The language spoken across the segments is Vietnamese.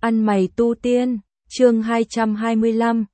Ăn mày tu tiên, chương 225,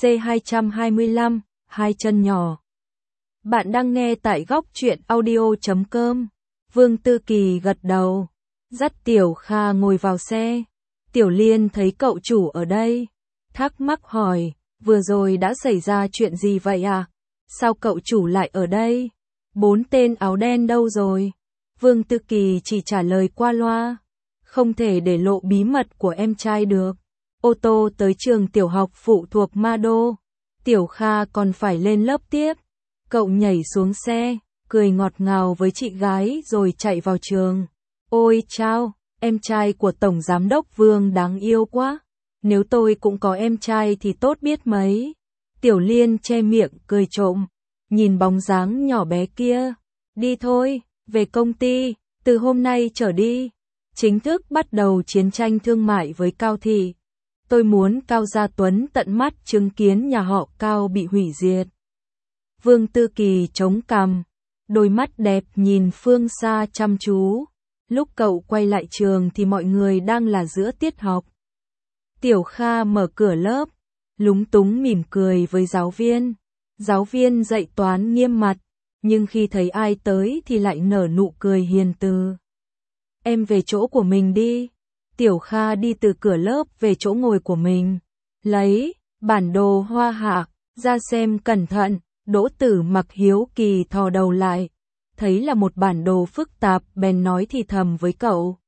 C225, hai chân nhỏ. Bạn đang nghe tại góc truyện audio.com. Vương Tư Kỳ gật đầu, dắt Tiểu Kha ngồi vào xe. Tiểu Liên thấy cậu chủ ở đây, thắc mắc hỏi, vừa rồi đã xảy ra chuyện gì vậy à? Sao cậu chủ lại ở đây? 4 tên áo đen đâu rồi? Vương Tư Kỳ chỉ trả lời qua loa, không thể để lộ bí mật của em trai được. Ô tô tới trường tiểu học phụ thuộc Ma Đô, Tiểu Kha còn phải lên lớp tiếp. Cậu nhảy xuống xe, cười ngọt ngào với chị gái rồi chạy vào trường. Ôi chao, em trai của Tổng Giám đốc Vương đáng yêu quá. Nếu tôi cũng có em trai thì tốt biết mấy. Tiểu Liên che miệng cười trộm, nhìn bóng dáng nhỏ bé kia. Đi thôi, về công ty, từ hôm nay trở đi, chính thức bắt đầu chiến tranh thương mại với Cao Thị. Tôi muốn Cao Gia Tuấn tận mắt chứng kiến nhà họ Cao bị hủy diệt. Vương Tư Kỳ chống cằm, đôi mắt đẹp nhìn phương xa chăm chú. Lúc cậu quay lại trường thì mọi người đang là giữa tiết học. Tiểu Kha mở cửa lớp, lúng túng mỉm cười với giáo viên. Giáo viên dạy toán nghiêm mặt, nhưng khi thấy ai tới thì lại nở nụ cười hiền từ. Em về chỗ của mình đi. Tiểu Kha đi từ cửa lớp về chỗ ngồi của mình, lấy bản đồ hoa hạc ra xem cẩn thận. Đỗ Tử Mặc hiếu kỳ thò đầu lại, thấy là một bản đồ phức tạp bèn nói thì thầm với cậu.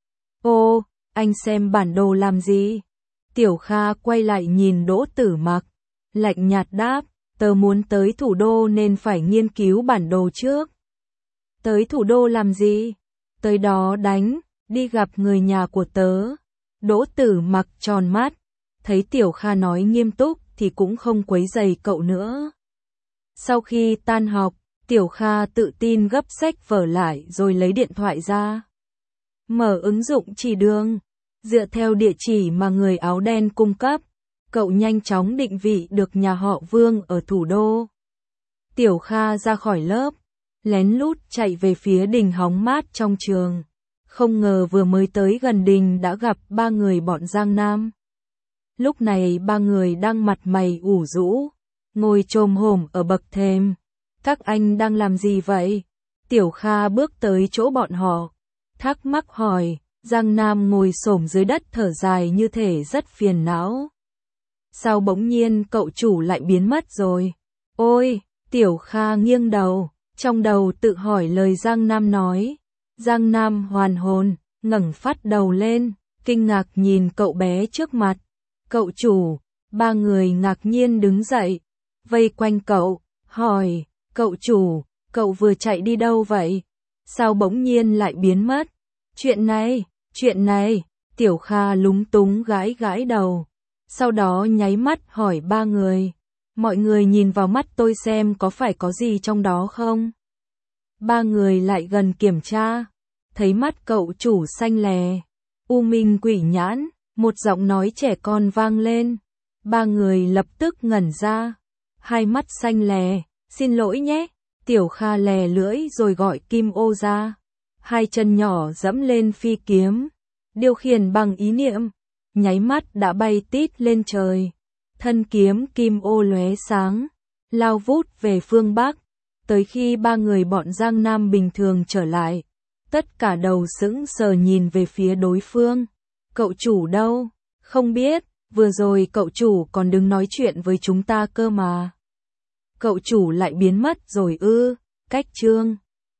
Ô, anh xem bản đồ làm gì? Tiểu Kha quay lại nhìn Đỗ Tử Mặc, lạnh nhạt đáp, tớ muốn tới thủ đô nên phải nghiên cứu bản đồ trước. Tới thủ đô làm gì? Tới đó đánh, đi gặp người nhà của tớ. Đỗ Tử Mặc tròn mắt, thấy Tiểu Kha nói nghiêm túc thì cũng không quấy rầy cậu nữa. Sau khi tan học, Tiểu Kha tự tin gấp sách vở lại rồi lấy điện thoại ra. Mở ứng dụng chỉ đường, dựa theo địa chỉ mà người áo đen cung cấp, cậu nhanh chóng định vị được nhà họ Vương ở thủ đô. Tiểu Kha ra khỏi lớp, lén lút chạy về phía đình hóng mát trong trường. Không ngờ vừa mới tới gần đình đã gặp 3 người bọn Giang Nam. Lúc này 3 người đang mặt mày ủ rũ, ngồi chồm hổm ở bậc thềm. Các anh đang làm gì vậy? Tiểu Kha bước tới chỗ bọn họ, thắc mắc hỏi. Giang Nam ngồi xổm dưới đất thở dài như thể rất phiền não. Sao bỗng nhiên cậu chủ lại biến mất rồi? Ôi, Tiểu Kha nghiêng đầu, trong đầu tự hỏi lời Giang Nam nói. Giang Nam hoàn hồn, ngẩng phát đầu lên, kinh ngạc nhìn cậu bé trước mặt. Cậu chủ, 3 người ngạc nhiên đứng dậy, vây quanh cậu, hỏi, cậu chủ, cậu vừa chạy đi đâu vậy? Sao bỗng nhiên lại biến mất? Chuyện này, Tiểu Kha lúng túng gãi gãi đầu, sau đó nháy mắt hỏi 3 người. Mọi người nhìn vào mắt tôi xem có phải có gì trong đó không? 3 người lại gần kiểm tra, thấy mắt cậu chủ xanh lè, u minh quỷ nhãn, một giọng nói trẻ con vang lên. 3 người lập tức ngẩn ra, hai mắt xanh lè, xin lỗi nhé. Tiểu Kha lè lưỡi rồi gọi Kim Ô ra. Hai chân nhỏ dẫm lên phi kiếm, điều khiển bằng ý niệm, nháy mắt đã bay tít lên trời. Thân kiếm Kim Ô lóe sáng, lao vút về phương Bắc. Tới khi 3 người bọn Giang Nam bình thường trở lại, tất cả đầu sững sờ nhìn về phía đối phương. Cậu chủ đâu? Không biết, vừa rồi cậu chủ còn đứng nói chuyện với chúng ta cơ mà. Cậu chủ lại biến mất rồi ư? Cách chương